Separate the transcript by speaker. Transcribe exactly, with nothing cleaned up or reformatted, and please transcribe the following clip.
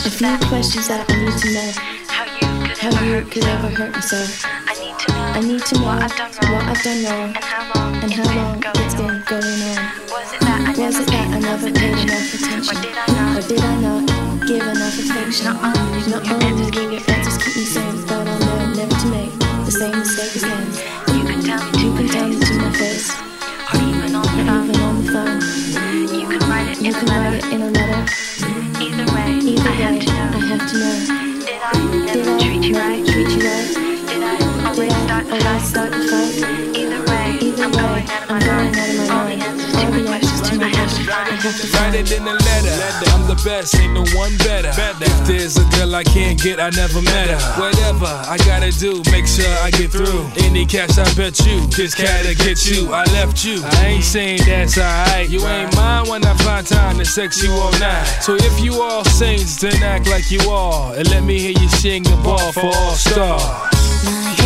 Speaker 1: A few questions that I need to know. How you could ever hurt me so. I need to know what I've done wrong and how long it's been going on. Was it that I never paid enough attention, or did I not give enough affection? Not only will your answers keep me safe, but I'll learn never to make the same mistake again. You can tell me, you can tell me to my face, or even on the phone. Even on the phone. You can write it in, you can write it in a letter. Either way, Either way I, have to know. I have to know. Did I never did treat you right? Treat you right? Did I always start the fight? Start the fight? Either way, Either I'm way, going out of my mind. All the answers to my questions, to my questions. I have to
Speaker 2: write it in a letter. I'm the best, ain't no one better. If there's a girl I can't get, I never met her. Whatever I gotta do, make sure I get through. Any cash I bet you, this cat'll get you. I left you, I ain't saying that's alright. You ain't mine when I find time to sex you all night. So if you all saints, then act like you are, and let me hear you sing the ball for All Star.
Speaker 1: My